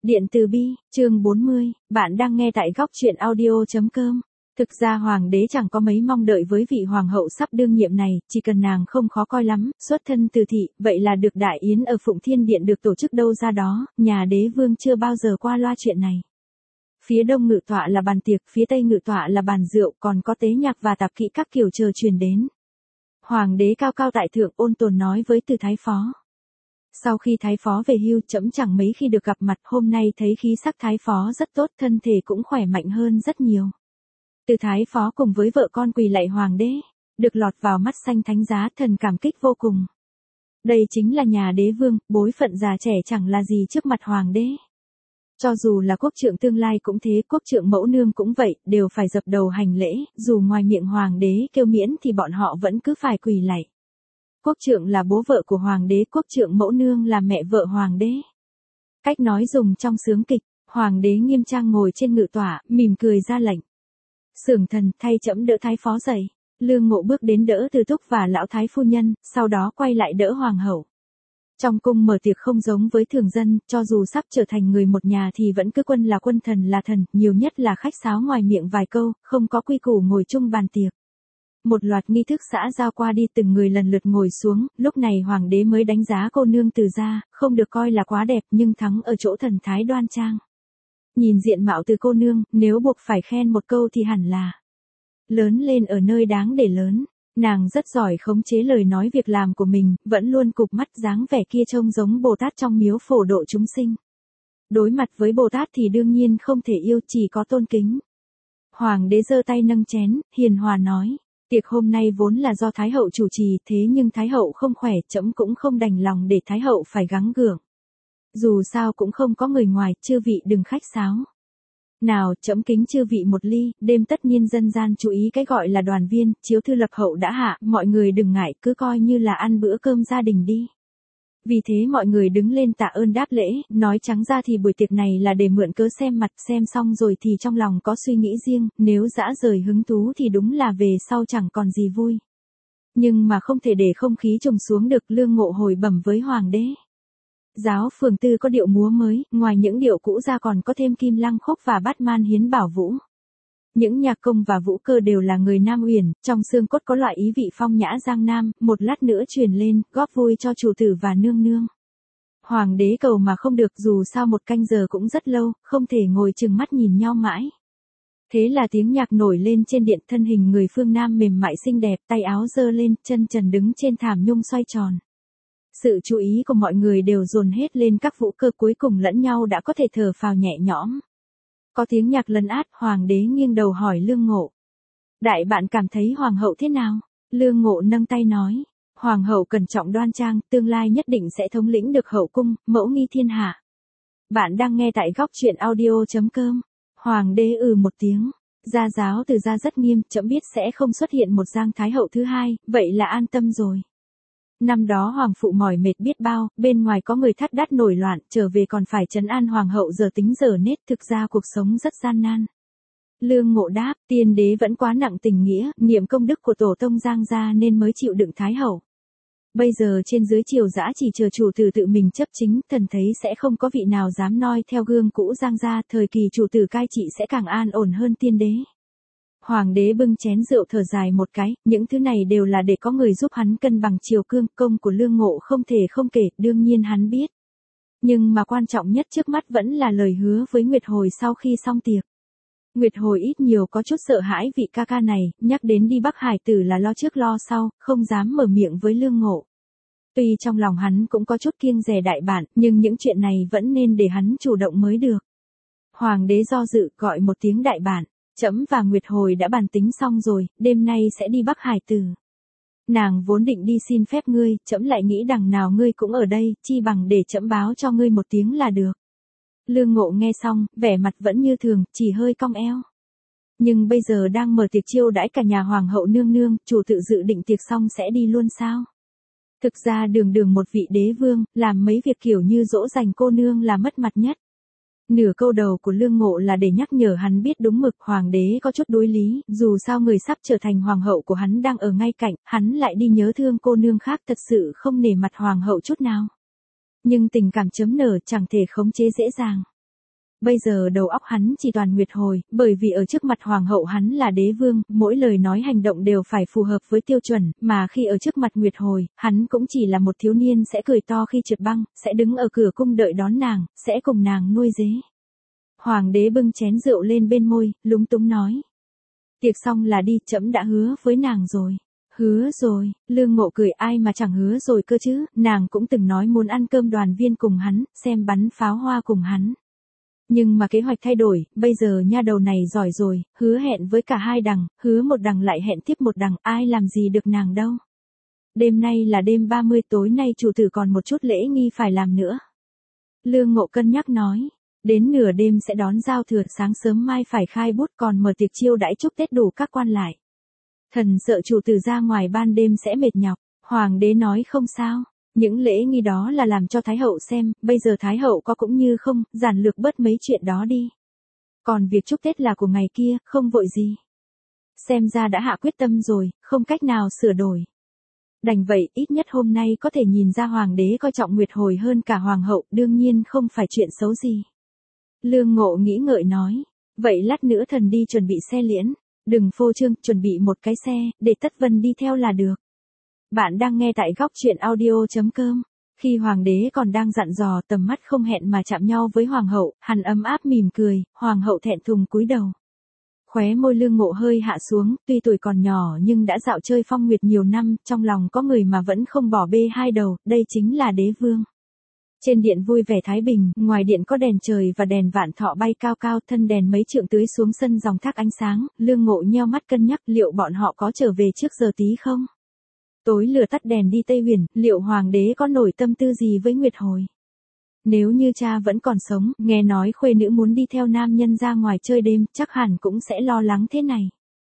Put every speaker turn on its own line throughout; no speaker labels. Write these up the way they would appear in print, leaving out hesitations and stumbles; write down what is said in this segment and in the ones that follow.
Điện từ bi, chương 40, bạn đang nghe tại góc truyện audio.com. Thực ra hoàng đế chẳng có mấy mong đợi với vị hoàng hậu sắp đương nhiệm này, chỉ cần nàng không khó coi lắm, xuất thân từ thị, vậy là được đại yến ở Phụng Thiên Điện được tổ chức đâu ra đó, nhà đế vương chưa bao giờ qua loa chuyện này. Phía đông ngự tọa là bàn tiệc, phía tây ngự tọa là bàn rượu, còn có tế nhạc và tạp kỹ các kiểu chờ truyền đến. Hoàng đế cao cao tại thượng ôn tồn nói với Từ Thái Phó. Sau khi Thái Phó về hưu, trẫm chẳng mấy khi được gặp mặt, hôm nay thấy khí sắc Thái Phó rất tốt, thân thể cũng khỏe mạnh hơn rất nhiều. Từ Thái Phó cùng với vợ con quỳ lạy hoàng đế, được lọt vào mắt xanh thánh giá, thần cảm kích vô cùng. Đây chính là nhà đế vương, bối phận già trẻ chẳng là gì trước mặt hoàng đế. Cho dù là quốc trượng tương lai cũng thế, quốc trượng mẫu nương cũng vậy, đều phải dập đầu hành lễ, dù ngoài miệng hoàng đế kêu miễn thì bọn họ vẫn cứ phải quỳ lạy. Quốc trượng là bố vợ của hoàng đế, quốc trượng mẫu nương là mẹ vợ hoàng đế. Cách nói dùng trong sướng kịch, hoàng đế nghiêm trang ngồi trên ngự tọa, mỉm cười ra lệnh. Xưởng thần, thay trẫm đỡ Thái Phó dậy. Lương Ngộ bước đến đỡ Từ Thúc và lão thái phu nhân, sau đó quay lại đỡ hoàng hậu. Trong cung mở tiệc không giống với thường dân, cho dù sắp trở thành người một nhà thì vẫn cứ quân là quân, thần là thần, nhiều nhất là khách sáo ngoài miệng vài câu, không có quy củ ngồi chung bàn tiệc. Một loạt nghi thức xã giao qua đi, từng người lần lượt ngồi xuống, lúc này hoàng đế mới đánh giá cô nương Từ gia, không được coi là quá đẹp nhưng thắng ở chỗ thần thái đoan trang. Nhìn diện mạo Từ cô nương, nếu buộc phải khen một câu thì hẳn là lớn lên ở nơi đáng để lớn. Nàng rất giỏi khống chế lời nói việc làm của mình, vẫn luôn cụp mắt, dáng vẻ kia trông giống Bồ Tát trong miếu phổ độ chúng sinh. Đối mặt với Bồ Tát thì đương nhiên không thể yêu, chỉ có tôn kính. Hoàng đế giơ tay nâng chén, hiền hòa nói. Tiệc hôm nay vốn là do Thái hậu chủ trì, thế nhưng Thái hậu không khỏe, trẫm cũng không đành lòng để Thái hậu phải gắng gượng. Dù sao cũng không có người ngoài, chư vị đừng khách sáo. Nào, trẫm kính chư vị một ly, đêm tất nhiên dân gian chú ý cái gọi là đoàn viên, chiếu thư lập hậu đã hạ, mọi người đừng ngại, cứ coi như là ăn bữa cơm gia đình đi. Vì thế mọi người đứng lên tạ ơn đáp lễ, nói trắng ra thì buổi tiệc này là để mượn cớ xem mặt, xem xong rồi thì trong lòng có suy nghĩ riêng, nếu dã rời hứng thú thì đúng là về sau chẳng còn gì vui. Nhưng mà không thể để không khí trùng xuống được. Lương Ngộ hồi bẩm với hoàng đế. Giáo phường tư có điệu múa mới, ngoài những điệu cũ ra còn có thêm Kim Lăng khúc và Bát Man Hiến Bảo Vũ. Những nhạc công và vũ cơ đều là người Nam Uyển, trong xương cốt có loại ý vị phong nhã Giang Nam, một lát nữa truyền lên, góp vui cho chủ tử và nương nương. Hoàng đế cầu mà không được, dù sao một canh giờ cũng rất lâu, không thể ngồi chừng mắt nhìn nhau mãi. Thế là tiếng nhạc nổi lên trên điện, thân hình người phương Nam mềm mại xinh đẹp, tay áo giơ lên, chân trần đứng trên thảm nhung xoay tròn. Sự chú ý của mọi người đều dồn hết lên các vũ cơ, cuối cùng lẫn nhau đã có thể thở phào nhẹ nhõm. Có tiếng nhạc lấn át, hoàng đế nghiêng đầu hỏi Lương Ngộ. Đại bạn cảm thấy hoàng hậu thế nào? Lương Ngộ nâng tay nói. Hoàng hậu cẩn trọng đoan trang, tương lai nhất định sẽ thống lĩnh được hậu cung, mẫu nghi thiên hạ. Bạn đang nghe tại góc truyện audio.com. Hoàng đế một tiếng. Gia giáo Từ gia rất nghiêm, trẫm biết sẽ không xuất hiện một Giang Thái hậu thứ hai, vậy là an tâm rồi. Năm đó hoàng phụ mỏi mệt biết bao, bên ngoài có người thắt đắt nổi loạn, trở về còn phải trấn an hoàng hậu giờ tính giờ nết, thực ra cuộc sống rất gian nan. Lương Ngộ đáp, tiên đế vẫn quá nặng tình nghĩa, niệm công đức của tổ tông Giang gia nên mới chịu đựng Thái hậu. Bây giờ trên dưới triều dã chỉ chờ chủ tử tự mình chấp chính, thần thấy sẽ không có vị nào dám noi theo gương cũ Giang gia, thời kỳ chủ tử cai trị sẽ càng an ổn hơn tiên đế. Hoàng đế bưng chén rượu thở dài một cái, những thứ này đều là để có người giúp hắn cân bằng triều cương, công của Lương Ngộ không thể không kể, đương nhiên hắn biết. Nhưng mà quan trọng nhất trước mắt vẫn là lời hứa với Nguyệt Hồi sau khi xong tiệc. Nguyệt Hồi ít nhiều có chút sợ hãi vị ca ca này, nhắc đến đi Bắc Hải tử là lo trước lo sau, không dám mở miệng với Lương Ngộ. Tuy trong lòng hắn cũng có chút kiêng dè đại bản, nhưng những chuyện này vẫn nên để hắn chủ động mới được. Hoàng đế do dự, gọi một tiếng đại bản. Trẫm và Nguyệt Hồi đã bàn tính xong rồi, đêm nay sẽ đi Bắc Hải tử. Nàng vốn định đi xin phép ngươi, trẫm lại nghĩ đằng nào ngươi cũng ở đây, chi bằng để trẫm báo cho ngươi một tiếng là được. Lương Ngộ nghe xong, vẻ mặt vẫn như thường, chỉ hơi cong eo. Nhưng bây giờ đang mở tiệc chiêu đãi cả nhà hoàng hậu nương nương, chủ tự dự định tiệc xong sẽ đi luôn sao? Thực ra đường một vị đế vương, làm mấy việc kiểu như dỗ dành cô nương là mất mặt nhất. Nửa câu đầu của Lương Ngộ là để nhắc nhở hắn biết đúng mực, hoàng đế có chút đối lý, dù sao người sắp trở thành hoàng hậu của hắn đang ở ngay cạnh, hắn lại đi nhớ thương cô nương khác, thật sự không nể mặt hoàng hậu chút nào. Nhưng tình cảm chấm nở chẳng thể khống chế dễ dàng. Bây giờ đầu óc hắn chỉ toàn Nguyệt Hồi, bởi vì ở trước mặt hoàng hậu hắn là đế vương, mỗi lời nói hành động đều phải phù hợp với tiêu chuẩn, mà khi ở trước mặt Nguyệt Hồi, hắn cũng chỉ là một thiếu niên sẽ cười to khi trượt băng, sẽ đứng ở cửa cung đợi đón nàng, sẽ cùng nàng nuôi dế. Hoàng đế bưng chén rượu lên bên môi, lúng túng nói. Tiệc xong là đi, trẫm đã hứa với nàng rồi. Hứa rồi, Lương Ngộ cười, ai mà chẳng hứa rồi cơ chứ, nàng cũng từng nói muốn ăn cơm đoàn viên cùng hắn, xem bắn pháo hoa cùng hắn. Nhưng mà kế hoạch thay đổi, bây giờ nha đầu này giỏi rồi, hứa hẹn với cả hai đằng, hứa một đằng lại hẹn tiếp một đằng, ai làm gì được nàng đâu. Đêm nay là đêm 30, tối nay chủ tử còn một chút lễ nghi phải làm nữa. Lương Ngộ cân nhắc nói, đến nửa đêm sẽ đón giao thừa, sáng sớm mai phải khai bút, còn mở tiệc chiêu đãi chúc Tết đủ các quan lại. Thần sợ chủ tử ra ngoài ban đêm sẽ mệt nhọc. Hoàng đế nói không sao. Những lễ nghi đó là làm cho Thái hậu xem, bây giờ Thái hậu có cũng như không, giản lược bớt mấy chuyện đó đi. Còn việc chúc Tết là của ngày kia, không vội gì. Xem ra đã hạ quyết tâm rồi, không cách nào sửa đổi. Đành vậy, ít nhất hôm nay có thể nhìn ra hoàng đế coi trọng Nguyệt Hồi hơn cả hoàng hậu, đương nhiên không phải chuyện xấu gì. Lương Ngộ nghĩ ngợi nói, vậy lát nữa thần đi chuẩn bị xe liễn. Đừng phô trương, chuẩn bị một cái xe, để Tất Vân đi theo là được. Bạn đang nghe tại góc truyện audio.com. Khi hoàng đế còn đang dặn dò, tầm mắt không hẹn mà chạm nhau với hoàng hậu, hắn ấm áp mỉm cười, hoàng hậu thẹn thùng cúi đầu. Khóe môi Lương Ngộ hơi hạ xuống, tuy tuổi còn nhỏ nhưng đã dạo chơi phong nguyệt nhiều năm, trong lòng có người mà vẫn không bỏ bê hai đầu, đây chính là đế vương. Trên điện vui vẻ thái bình, ngoài điện có đèn trời và đèn vạn thọ bay cao cao, thân đèn mấy trượng tưới xuống sân dòng thác ánh sáng, Lương Ngộ nheo mắt cân nhắc liệu bọn họ có trở về trước giờ tí không? Tối lửa tắt đèn đi Tây Huyền, liệu hoàng đế có nổi tâm tư gì với Nguyệt Hồi? Nếu như cha vẫn còn sống, nghe nói khuê nữ muốn đi theo nam nhân ra ngoài chơi đêm, chắc hẳn cũng sẽ lo lắng thế này.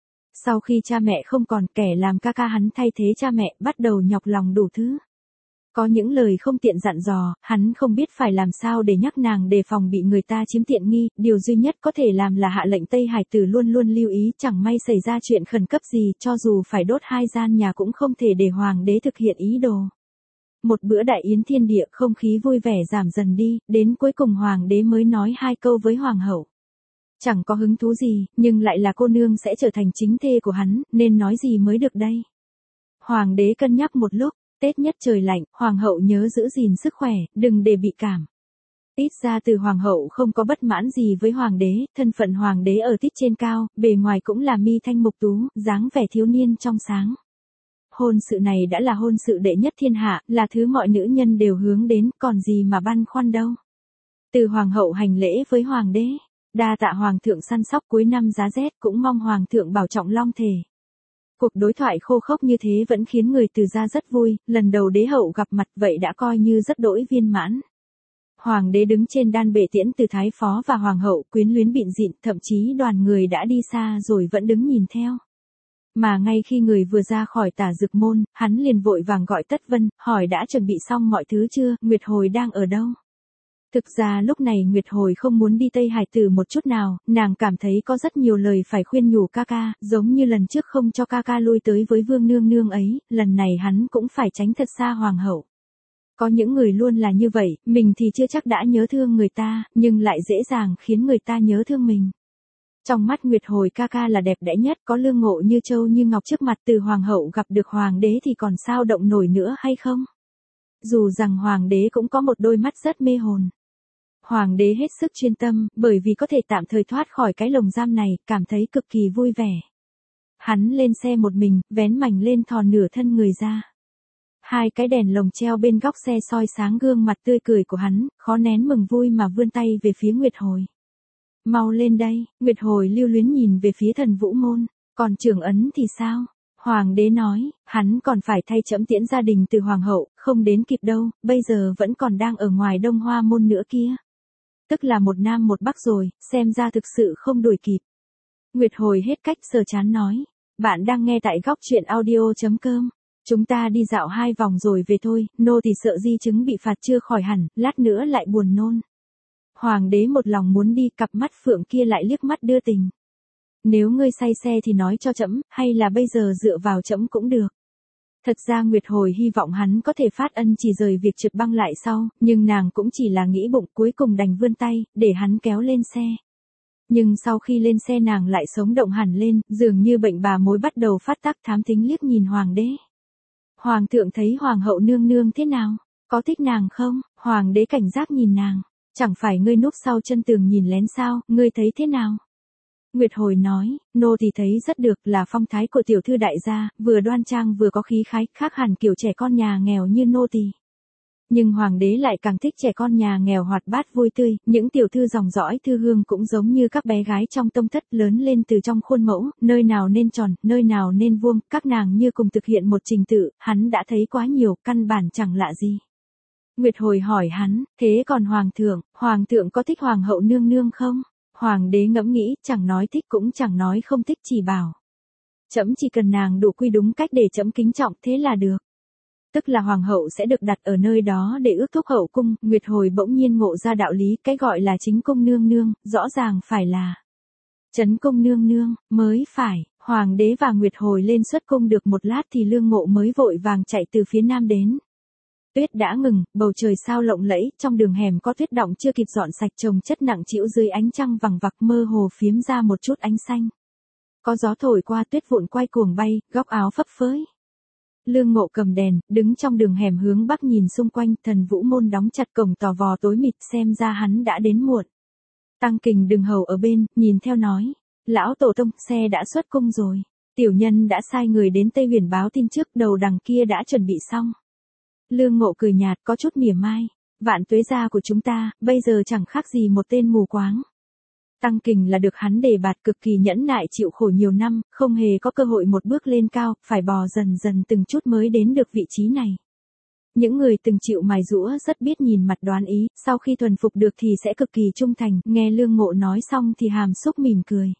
Sau khi cha mẹ không còn, kẻ làm ca ca hắn thay thế cha mẹ, bắt đầu nhọc lòng đủ thứ. Có những lời không tiện dặn dò, hắn không biết phải làm sao để nhắc nàng đề phòng bị người ta chiếm tiện nghi, điều duy nhất có thể làm là hạ lệnh Tây Hải Tử luôn luôn lưu ý, chẳng may xảy ra chuyện khẩn cấp gì, cho dù phải đốt hai gian nhà cũng không thể để hoàng đế thực hiện ý đồ. Một bữa đại yến thiên địa, không khí vui vẻ giảm dần đi, đến cuối cùng hoàng đế mới nói hai câu với hoàng hậu. Chẳng có hứng thú gì, nhưng lại là cô nương sẽ trở thành chính thê của hắn, nên nói gì mới được đây. Hoàng đế cân nhắc một lúc. Tết nhất trời lạnh, hoàng hậu nhớ giữ gìn sức khỏe, đừng để bị cảm. Ít ra từ hoàng hậu không có bất mãn gì với hoàng đế, thân phận hoàng đế ở tít trên cao, bề ngoài cũng là mi thanh mục tú, dáng vẻ thiếu niên trong sáng. Hôn sự này đã là hôn sự đệ nhất thiên hạ, là thứ mọi nữ nhân đều hướng đến, còn gì mà băn khoăn đâu. Từ hoàng hậu hành lễ với hoàng đế, đa tạ hoàng thượng săn sóc cuối năm giá rét, cũng mong hoàng thượng bảo trọng long thể. Cuộc đối thoại khô khốc như thế vẫn khiến người Từ gia rất vui, lần đầu đế hậu gặp mặt vậy đã coi như rất đỗi viên mãn. Hoàng đế đứng trên đan bệ tiễn từ thái phó và hoàng hậu, quyến luyến bịn dịn, thậm chí đoàn người đã đi xa rồi vẫn đứng nhìn theo. Mà ngay khi người vừa ra khỏi Tả Dực môn, hắn liền vội vàng gọi Tất Vân, hỏi đã chuẩn bị xong mọi thứ chưa, Nguyệt Hồi đang ở đâu? Thực ra lúc này Nguyệt Hồi không muốn đi Tây Hải Tử một chút nào, nàng cảm thấy có rất nhiều lời phải khuyên nhủ ca ca, giống như lần trước không cho ca ca lui tới với Vương Nương Nương ấy, lần này hắn cũng phải tránh thật xa hoàng hậu. Có những người luôn là như vậy, mình thì chưa chắc đã nhớ thương người ta, nhưng lại dễ dàng khiến người ta nhớ thương mình. Trong mắt Nguyệt Hồi ca ca là đẹp đẽ nhất, có Lương Ngộ như châu như ngọc trước mặt, từ hoàng hậu gặp được hoàng đế thì còn sao động nổi nữa hay không? Dù rằng hoàng đế cũng có một đôi mắt rất mê hồn. Hoàng đế hết sức chuyên tâm, bởi vì có thể tạm thời thoát khỏi cái lồng giam này, cảm thấy cực kỳ vui vẻ. Hắn lên xe một mình, vén mảnh lên thò nửa thân người ra. Hai cái đèn lồng treo bên góc xe soi sáng gương mặt tươi cười của hắn, khó nén mừng vui mà vươn tay về phía Nguyệt Hồi. Mau lên đây, Nguyệt Hồi lưu luyến nhìn về phía Thần Vũ môn, còn Trưởng Ấn thì sao? Hoàng đế nói, hắn còn phải thay trẫm tiễn gia đình từ hoàng hậu, không đến kịp đâu, bây giờ vẫn còn đang ở ngoài Đông Hoa môn nữa kia. Tức là một nam một bắc rồi, xem ra thực sự không đuổi kịp. Nguyệt Hồi hết cách sờ chán nói, bạn đang nghe tại góc truyện audio.com. Chúng ta đi dạo 2 vòng rồi về thôi, nô thì sợ di chứng bị phạt chưa khỏi hẳn, lát nữa lại buồn nôn. Hoàng đế một lòng muốn đi, cặp mắt phượng kia lại liếc mắt đưa tình. Nếu ngươi say xe thì nói cho trẫm, hay là bây giờ dựa vào trẫm cũng được. Thật ra Nguyệt Hồi hy vọng hắn có thể phát ân chỉ rời việc trượt băng lại sau, nhưng nàng cũng chỉ là nghĩ bụng, cuối cùng đành vươn tay, để hắn kéo lên xe. Nhưng sau khi lên xe nàng lại sống động hẳn lên, dường như bệnh bà mối bắt đầu phát tác, thám thính liếc nhìn hoàng đế. Hoàng thượng thấy hoàng hậu nương nương thế nào? Có thích nàng không? Hoàng đế cảnh giác nhìn nàng. Chẳng phải ngươi núp sau chân tường nhìn lén sao, ngươi thấy thế nào? Nguyệt Hồi nói, nô thì thấy rất được, là phong thái của tiểu thư đại gia, vừa đoan trang vừa có khí khái, khác hẳn kiểu trẻ con nhà nghèo như nô tỳ. Nhưng hoàng đế lại càng thích trẻ con nhà nghèo hoạt bát vui tươi, những tiểu thư dòng dõi thư hương cũng giống như các bé gái trong tông thất, lớn lên từ trong khuôn mẫu, nơi nào nên tròn, nơi nào nên vuông, các nàng như cùng thực hiện một trình tự, hắn đã thấy quá nhiều, căn bản chẳng lạ gì. Nguyệt Hồi hỏi hắn, thế còn hoàng thượng có thích hoàng hậu nương nương không? Hoàng đế ngẫm nghĩ, chẳng nói thích cũng chẳng nói không thích, chỉ bảo. Trẫm chỉ cần nàng đủ quy đúng cách để trẫm kính trọng thế là được. Tức là hoàng hậu sẽ được đặt ở nơi đó để ước thúc hậu cung. Nguyệt Hồi bỗng nhiên ngộ ra đạo lý, cái gọi là chính cung nương nương, rõ ràng phải là trấn cung nương nương, mới phải. Hoàng đế và Nguyệt Hồi lên xuất cung được một lát thì Lương Ngộ mới vội vàng chạy từ phía nam đến. Tuyết đã ngừng, bầu trời sao lộng lẫy, trong đường hẻm có tuyết đọng chưa kịp dọn sạch chồng chất nặng trĩu dưới ánh trăng vằng vặc, mơ hồ phiếm ra một chút ánh xanh. Có gió thổi qua, tuyết vụn quay cuồng bay, góc áo phấp phới. Lương Ngộ cầm đèn, đứng trong đường hẻm hướng bắc nhìn xung quanh, Thần Vũ môn đóng chặt, cổng tò vò tối mịt, xem ra hắn đã đến muộn. Tăng Kình đừng hầu ở bên, nhìn theo nói, lão tổ tông, xe đã xuất cung rồi. Tiểu nhân đã sai người đến Tây Huyền báo tin trước, đầu đằng kia đã chuẩn bị xong. Lương Ngộ cười nhạt, có chút mỉa mai. Vạn Tuế gia của chúng ta, bây giờ chẳng khác gì một tên mù quáng. Tăng Kình là được hắn đề bạt, cực kỳ nhẫn nại chịu khổ nhiều năm, không hề có cơ hội một bước lên cao, phải bò dần dần từng chút mới đến được vị trí này. Những người từng chịu mài giũa rất biết nhìn mặt đoán ý, sau khi thuần phục được thì sẽ cực kỳ trung thành. Nghe Lương Ngộ nói xong thì hàm xúc mỉm cười.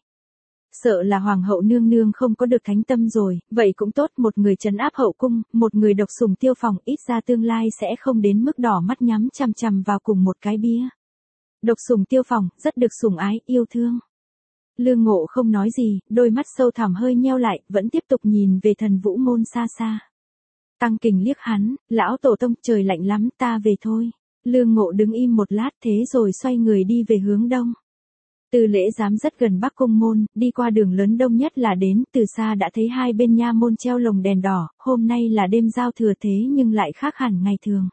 Sợ là hoàng hậu nương nương không có được thánh tâm rồi, vậy cũng tốt, một người trấn áp hậu cung, một người độc sủng Tiêu Phòng, ít ra tương lai sẽ không đến mức đỏ mắt nhắm chằm chằm vào cùng một cái bia. Độc sủng Tiêu Phòng, rất được sủng ái, yêu thương. Lương Ngộ không nói gì, đôi mắt sâu thẳm hơi nheo lại, vẫn tiếp tục nhìn về Thần Vũ môn xa xa. Tăng Kình liếc hắn, lão tổ tông, trời lạnh lắm, ta về thôi. Lương Ngộ đứng im một lát thế rồi xoay người đi về hướng đông. Từ Lễ Giám rất gần Bắc Cung môn, đi qua đường lớn đông nhất là đến, từ xa đã thấy hai bên nha môn treo lồng đèn đỏ, hôm nay là đêm giao thừa thế nhưng lại khác hẳn ngày thường.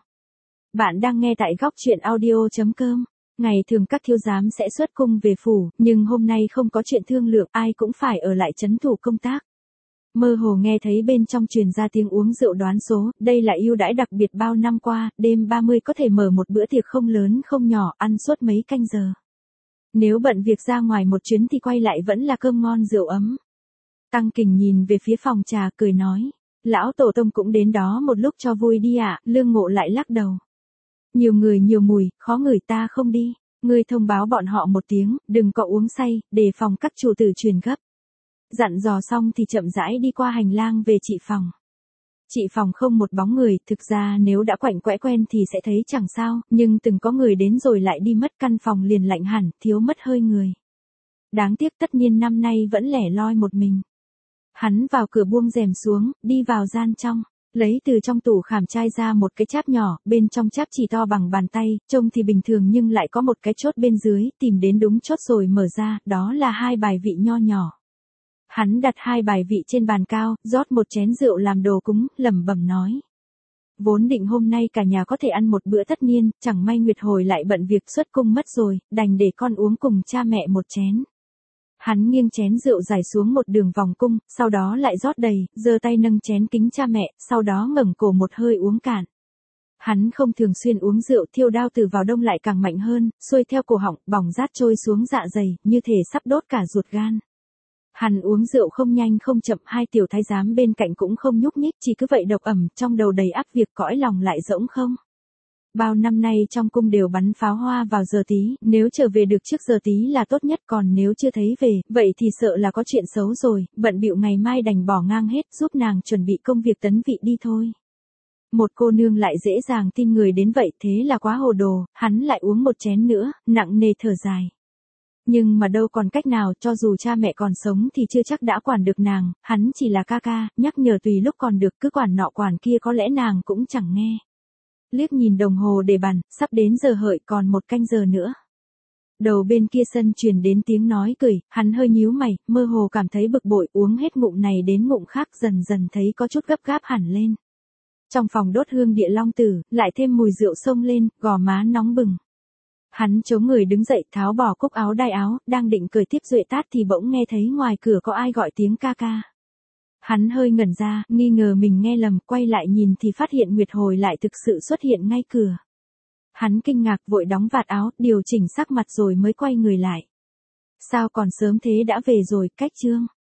Bạn đang nghe tại góc truyện audio.com. Ngày thường các thiếu giám sẽ xuất cung về phủ, nhưng hôm nay không có chuyện thương lượng, ai cũng phải ở lại trấn thủ công tác. Mơ hồ nghe thấy bên trong truyền ra tiếng uống rượu đoán số, đây là ưu đãi đặc biệt bao năm qua, đêm 30 có thể mở một bữa tiệc không lớn không nhỏ, ăn suốt mấy canh giờ. Nếu bận việc ra ngoài một chuyến thì quay lại vẫn là cơm ngon rượu ấm. Tăng Kình nhìn về phía phòng trà cười nói, lão tổ tông cũng đến đó một lúc cho vui đi ạ. Lương Ngộ lại lắc đầu. Nhiều người nhiều mùi, khó ngửi, ta không đi. Ngươi thông báo bọn họ một tiếng, đừng có uống say, đề phòng các chủ tử truyền gấp. Dặn dò xong thì chậm rãi đi qua hành lang về chị phòng. Chị phòng không một bóng người, thực ra nếu đã quạnh quẽ quen thì sẽ thấy chẳng sao, nhưng từng có người đến rồi lại đi mất, căn phòng liền lạnh hẳn, thiếu mất hơi người. Đáng tiếc tất nhiên năm nay vẫn lẻ loi một mình. Hắn vào cửa buông rèm xuống, đi vào gian trong, lấy từ trong tủ khảm trai ra một cái cháp nhỏ, bên trong cháp chỉ to bằng bàn tay, trông thì bình thường nhưng lại có một cái chốt bên dưới, tìm đến đúng chốt rồi mở ra, đó là 2 bài vị nho nhỏ. Hắn đặt 2 bài vị trên bàn cao, rót một chén rượu làm đồ cúng, lẩm bẩm nói. Vốn định hôm nay cả nhà có thể ăn một bữa tất niên, chẳng may Nguyệt Hồi lại bận việc xuất cung mất rồi, đành để con uống cùng cha mẹ một chén. Hắn nghiêng chén rượu dài xuống một đường vòng cung, sau đó lại rót đầy, giơ tay nâng chén kính cha mẹ, sau đó ngẩng cổ một hơi uống cạn. Hắn không thường xuyên uống rượu, thiêu đao từ vào đông lại càng mạnh hơn, xuôi theo cổ họng, bỏng rát trôi xuống dạ dày, như thể sắp đốt cả ruột gan. Hắn uống rượu không nhanh không chậm, 2 tiểu thái giám bên cạnh cũng không nhúc nhích, chỉ cứ vậy độc ẩm, trong đầu đầy ắp việc, cõi lòng lại rỗng không. Bao năm nay trong cung đều bắn pháo hoa vào giờ tí, nếu trở về được trước giờ tí là tốt nhất, còn nếu chưa thấy về, vậy thì sợ là có chuyện xấu rồi, bận bịu ngày mai đành bỏ ngang hết, giúp nàng chuẩn bị công việc tấn vị đi thôi. Một cô nương lại dễ dàng tin người đến vậy, thế là quá hồ đồ, hắn lại uống một chén nữa, nặng nề thở dài. Nhưng mà đâu còn cách nào, cho dù cha mẹ còn sống thì chưa chắc đã quản được nàng, hắn chỉ là ca ca, nhắc nhở tùy lúc còn được, cứ quản nọ quản kia có lẽ nàng cũng chẳng nghe. Liếc nhìn đồng hồ để bàn, sắp đến giờ hợi, còn 1 canh giờ nữa. Đầu bên kia sân truyền đến tiếng nói cười, hắn hơi nhíu mày, mơ hồ cảm thấy bực bội, uống hết ngụm này đến ngụm khác, dần dần thấy có chút gấp gáp hẳn lên. Trong phòng đốt hương địa long tử, lại thêm mùi rượu xông lên, gò má nóng bừng. Hắn chống người đứng dậy, tháo bỏ cúc áo đai áo, đang định cởi tiếp duệ tát thì bỗng nghe thấy ngoài cửa có ai gọi tiếng ca ca. Hắn hơi ngẩn ra, nghi ngờ mình nghe lầm, quay lại nhìn thì phát hiện Nguyệt Hồi lại thực sự xuất hiện ngay cửa. Hắn kinh ngạc vội đóng vạt áo, điều chỉnh sắc mặt rồi mới quay người lại. Sao còn sớm thế đã về rồi, Cách Trương?